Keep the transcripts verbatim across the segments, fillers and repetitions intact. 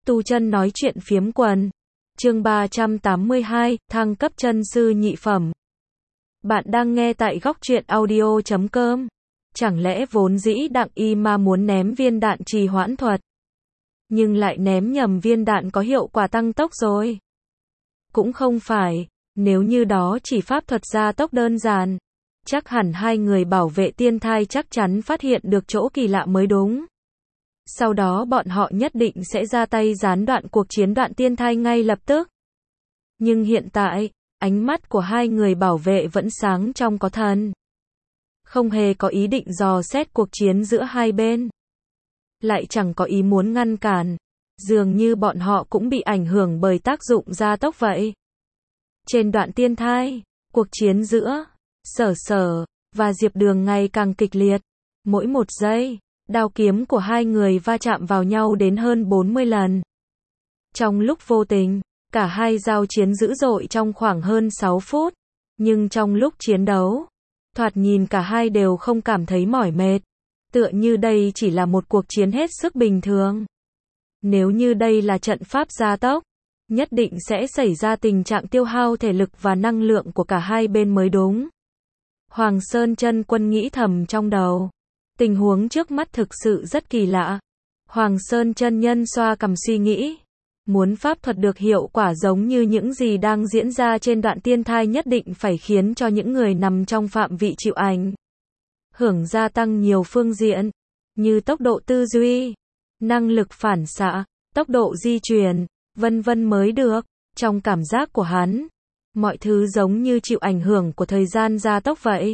Tu chân nói chuyện phiếm quần. Chương ba trăm tám mươi hai, thăng cấp chân sư nhị phẩm. Bạn đang nghe tại góc truyện audio chấm com. Chẳng lẽ vốn dĩ Đặng Y Ma muốn ném viên đạn trì hoãn thuật, nhưng lại ném nhầm viên đạn có hiệu quả tăng tốc rồi? Cũng không phải, nếu như đó chỉ pháp thuật gia tốc đơn giản, chắc hẳn hai người bảo vệ tiên thai chắc chắn phát hiện được chỗ kỳ lạ mới đúng. Sau đó bọn họ nhất định sẽ ra tay gián đoạn cuộc chiến đoạn tiên thai ngay lập tức. Nhưng hiện tại, ánh mắt của hai người bảo vệ vẫn sáng trong có thần. Không hề có ý định dò xét cuộc chiến giữa hai bên. Lại chẳng có ý muốn ngăn cản. Dường như bọn họ cũng bị ảnh hưởng bởi tác dụng gia tốc vậy. Trên đoạn tiên thai, cuộc chiến giữa Sở Sở và Diệp Đường ngày càng kịch liệt. Mỗi một giây, đao kiếm của hai người va chạm vào nhau đến hơn bốn mươi lần. Trong lúc vô tình, cả hai giao chiến dữ dội trong khoảng hơn sáu phút. Nhưng trong lúc chiến đấu, thoạt nhìn cả hai đều không cảm thấy mỏi mệt. Tựa như đây chỉ là một cuộc chiến hết sức bình thường. Nếu như đây là trận pháp gia tốc, nhất định sẽ xảy ra tình trạng tiêu hao thể lực và năng lượng của cả hai bên mới đúng. Hoàng Sơn Chân Quân nghĩ thầm trong đầu. Tình huống trước mắt thực sự rất kỳ lạ. Hoàng Sơn chân nhân xoa cằm suy nghĩ. Muốn pháp thuật được hiệu quả giống như những gì đang diễn ra trên đoạn tiên thai nhất định phải khiến cho những người nằm trong phạm vị chịu ảnh hưởng gia tăng nhiều phương diện, như tốc độ tư duy, năng lực phản xạ, tốc độ di chuyển, vân vân mới được. Trong cảm giác của hắn, mọi thứ giống như chịu ảnh hưởng của thời gian gia tốc vậy.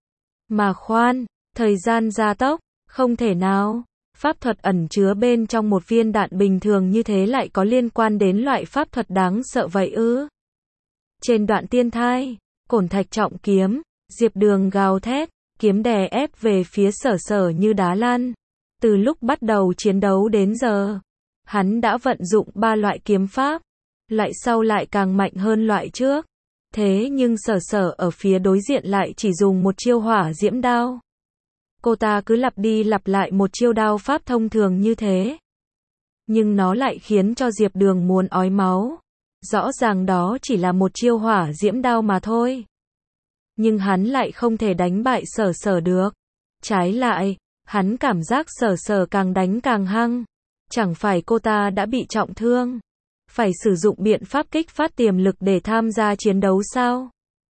Mà khoan, thời gian gia tốc, không thể nào. Pháp thuật ẩn chứa bên trong một viên đạn bình thường như thế lại có liên quan đến loại pháp thuật đáng sợ vậy ư? Trên đoạn tiên thai, Cổn Thạch trọng kiếm, Diệp Đường gào thét, kiếm đè ép về phía Sở Sở như đá lăn. Từ lúc bắt đầu chiến đấu đến giờ, hắn đã vận dụng ba loại kiếm pháp, loại sau lại càng mạnh hơn loại trước. Thế nhưng Sở Sở ở phía đối diện lại chỉ dùng một chiêu hỏa diễm đao. Cô ta cứ lặp đi lặp lại một chiêu đao pháp thông thường như thế. Nhưng nó lại khiến cho Diệp Đường muốn ói máu. Rõ ràng đó chỉ là một chiêu hỏa diễm đao mà thôi. Nhưng hắn lại không thể đánh bại Sở Sở được. Trái lại, hắn cảm giác Sở Sở càng đánh càng hăng. Chẳng phải cô ta đã bị trọng thương, phải sử dụng biện pháp kích phát tiềm lực để tham gia chiến đấu sao?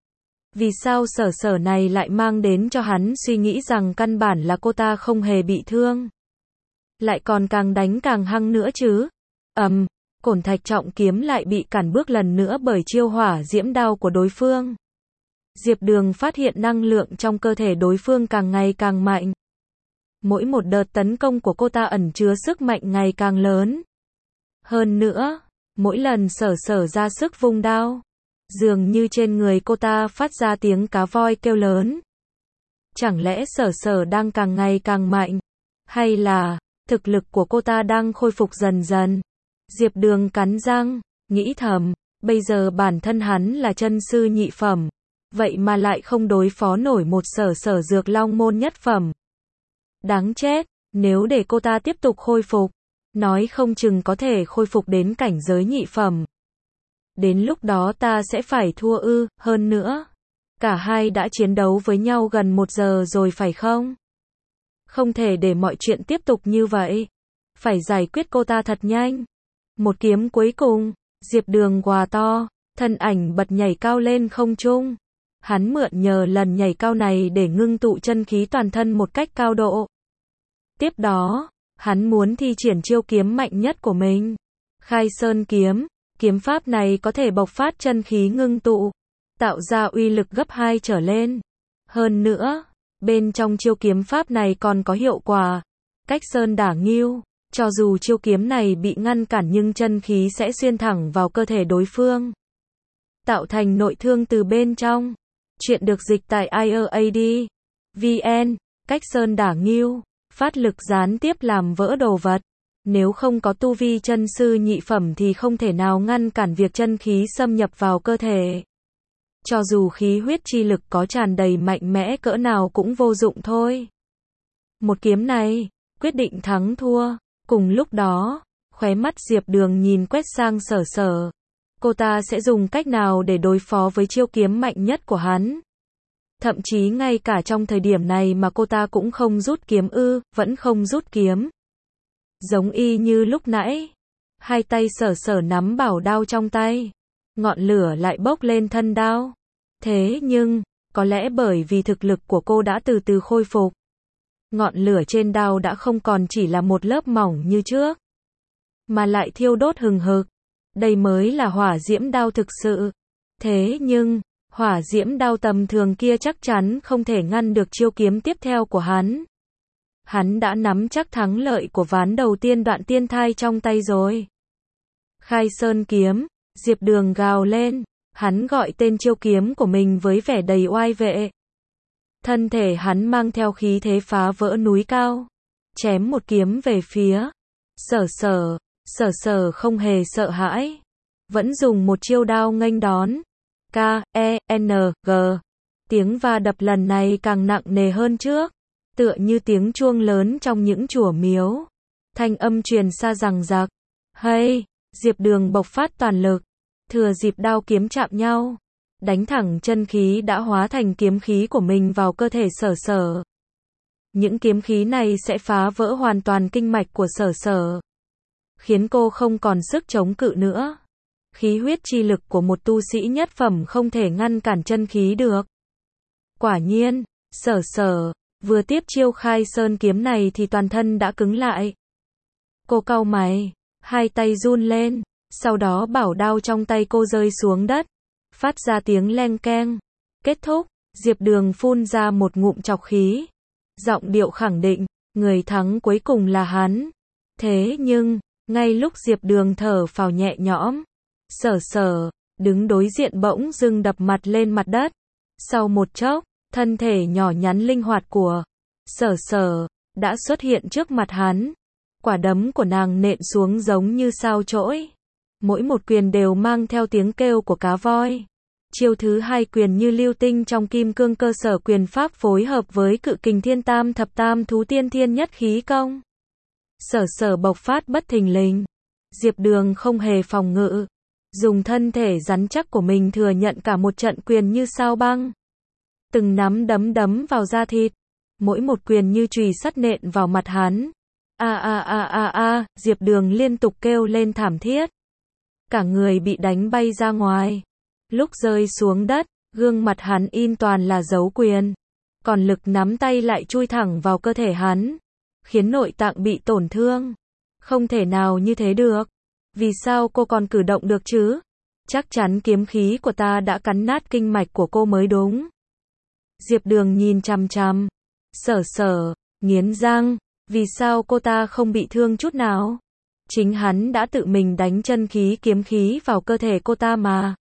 Vì sao Sở Sở này lại mang đến cho hắn suy nghĩ rằng căn bản là cô ta không hề bị thương, lại còn càng đánh càng hăng nữa chứ? Ầm, um, Cổn Thạch trọng kiếm lại bị cản bước lần nữa bởi chiêu hỏa diễm đao của đối phương. Diệp Đường phát hiện năng lượng trong cơ thể đối phương càng ngày càng mạnh. Mỗi một đợt tấn công của cô ta ẩn chứa sức mạnh ngày càng lớn. Hơn nữa, mỗi lần Sở Sở ra sức vung đao, dường như trên người cô ta phát ra tiếng cá voi kêu lớn. Chẳng lẽ Sở Sở đang càng ngày càng mạnh? Hay là, thực lực của cô ta đang khôi phục dần dần? Diệp Đường cắn răng, nghĩ thầm, bây giờ bản thân hắn là chân sư nhị phẩm, vậy mà lại không đối phó nổi một Sở Sở dược long môn nhất phẩm. Đáng chết, nếu để cô ta tiếp tục khôi phục, nói không chừng có thể khôi phục đến cảnh giới nhị phẩm. Đến lúc đó ta sẽ phải thua ư? Hơn nữa, cả hai đã chiến đấu với nhau gần một giờ rồi phải không? Không thể để mọi chuyện tiếp tục như vậy. Phải giải quyết cô ta thật nhanh. Một kiếm cuối cùng, Diệp Đường gào to, thân ảnh bật nhảy cao lên không trung. Hắn mượn nhờ lần nhảy cao này để ngưng tụ chân khí toàn thân một cách cao độ. Tiếp đó, hắn muốn thi triển chiêu kiếm mạnh nhất của mình, Khai Sơn kiếm. Kiếm pháp này có thể bộc phát chân khí ngưng tụ, tạo ra uy lực gấp hai trở lên. Hơn nữa, bên trong chiêu kiếm pháp này còn có hiệu quả cách sơn đả ngưu. Cho dù chiêu kiếm này bị ngăn cản nhưng chân khí sẽ xuyên thẳng vào cơ thể đối phương, tạo thành nội thương từ bên trong. Chuyện được dịch tại i a a d chấm vn. Cách sơn đả ngưu, phát lực gián tiếp làm vỡ đồ vật. Nếu không có tu vi chân sư nhị phẩm thì không thể nào ngăn cản việc chân khí xâm nhập vào cơ thể. Cho dù khí huyết chi lực có tràn đầy mạnh mẽ cỡ nào cũng vô dụng thôi. Một kiếm này, quyết định thắng thua. Cùng lúc đó, Khóe mắt Diệp Đường nhìn quét sang Sở Sở. Cô ta sẽ dùng cách nào để đối phó với chiêu kiếm mạnh nhất của hắn? Thậm chí ngay cả trong thời điểm này mà cô ta cũng không rút kiếm ư, vẫn không rút kiếm. Giống y như lúc nãy. Hai tay Sở Sở nắm bảo đao trong tay. Ngọn lửa lại bốc lên thân đao. Thế nhưng, có lẽ bởi vì thực lực của cô đã từ từ khôi phục. Ngọn lửa trên đao đã không còn chỉ là một lớp mỏng như trước, mà lại thiêu đốt hừng hực. Đây mới là hỏa diễm đao thực sự. Thế nhưng, hỏa diễm đao tầm thường kia chắc chắn không thể ngăn được chiêu kiếm tiếp theo của hắn. Hắn đã nắm chắc thắng lợi của ván đầu tiên đoạn tiên thai trong tay rồi. Khai Sơn kiếm, Diệp Đường gào lên. Hắn gọi tên chiêu kiếm của mình với vẻ đầy oai vệ. Thân thể hắn mang theo khí thế phá vỡ núi cao. Chém một kiếm về phía Sở Sở. Sở Sở không hề sợ hãi. Vẫn dùng một chiêu đao nghênh đón. K, E, N, G. Tiếng va đập lần này càng nặng nề hơn trước. Tựa như tiếng chuông lớn trong những chùa miếu. Thanh âm truyền xa rằng rạc. Hay, Diệp Đường bộc phát toàn lực. Thừa dịp đao kiếm chạm nhau. Đánh thẳng chân khí đã hóa thành kiếm khí của mình vào cơ thể Sở Sở. Những kiếm khí này sẽ phá vỡ hoàn toàn kinh mạch của Sở Sở, khiến cô không còn sức chống cự nữa. Khí huyết chi lực của một tu sĩ nhất phẩm không thể ngăn cản chân khí được. Quả nhiên, Sở Sở vừa tiếp chiêu Khai Sơn kiếm này thì toàn thân đã cứng lại. Cô cau mày, hai tay run lên, sau đó bảo đao trong tay cô rơi xuống đất, phát ra tiếng leng keng. Kết thúc, Diệp Đường phun ra một ngụm trọc khí, giọng điệu khẳng định, người thắng cuối cùng là hắn. Thế nhưng, ngay lúc Diệp Đường thở phào nhẹ nhõm, Sở Sở đứng đối diện bỗng dưng đập mặt lên mặt đất. Sau một chốc, thân thể nhỏ nhắn linh hoạt của Sở Sở đã xuất hiện trước mặt hắn. Quả đấm của nàng nện xuống giống như sao chổi. Mỗi một quyền đều mang theo tiếng kêu của cá voi. Chiêu thứ hai quyền như lưu tinh trong kim cương cơ sở quyền pháp phối hợp với cự kình thiên tam thập tam thú tiên thiên nhất khí công. Sở Sở bộc phát bất thình lình. Diệp Đường không hề phòng ngự. Dùng thân thể rắn chắc của mình thừa nhận cả một trận quyền như sao băng. Từng nắm đấm đấm vào da thịt. Mỗi một quyền như chùy sắt nện vào mặt hắn. A a a a a, Diệp Đường liên tục kêu lên thảm thiết. Cả người bị đánh bay ra ngoài. Lúc rơi xuống đất, gương mặt hắn in toàn là dấu quyền. Còn lực nắm tay lại chui thẳng vào cơ thể hắn, khiến nội tạng bị tổn thương. Không thể nào như thế được. Vì sao cô còn cử động được chứ? Chắc chắn kiếm khí của ta đã cắn nát kinh mạch của cô mới đúng. Diệp Đường nhìn chằm chằm Sở Sở, nghiến răng. Vì sao cô ta không bị thương chút nào? Chính hắn đã tự mình đánh chân khí kiếm khí vào cơ thể cô ta mà.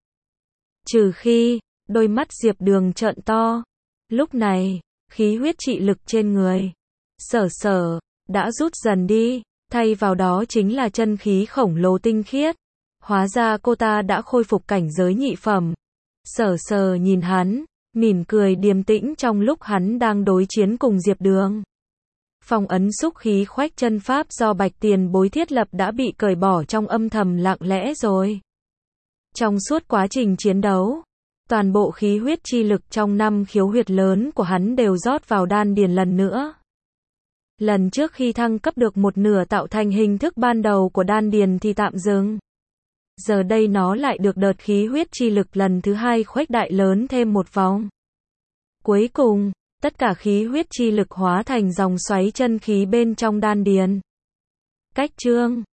Trừ khi, đôi mắt Diệp Đường trợn to. Lúc này, khí huyết trị lực trên người Sở Sở đã rút dần đi, thay vào đó chính là chân khí khổng lồ tinh khiết. Hóa ra cô ta đã khôi phục cảnh giới nhị phẩm. Sở Sở nhìn hắn, mỉm cười điềm tĩnh trong lúc hắn đang đối chiến cùng Diệp Đường. Phong ấn xúc khí khoách chân pháp do Bạch Tiền Bối thiết lập đã bị cởi bỏ trong âm thầm lặng lẽ rồi. Trong suốt quá trình chiến đấu, toàn bộ khí huyết chi lực trong năm khiếu huyệt lớn của hắn đều rót vào đan điền lần nữa. Lần trước khi thăng cấp được một nửa tạo thành hình thức ban đầu của đan điền thì tạm dừng. Giờ đây nó lại được đợt khí huyết chi lực lần thứ hai khuếch đại lớn thêm một vòng. Cuối cùng, tất cả khí huyết chi lực hóa thành dòng xoáy chân khí bên trong đan điền. Cách chương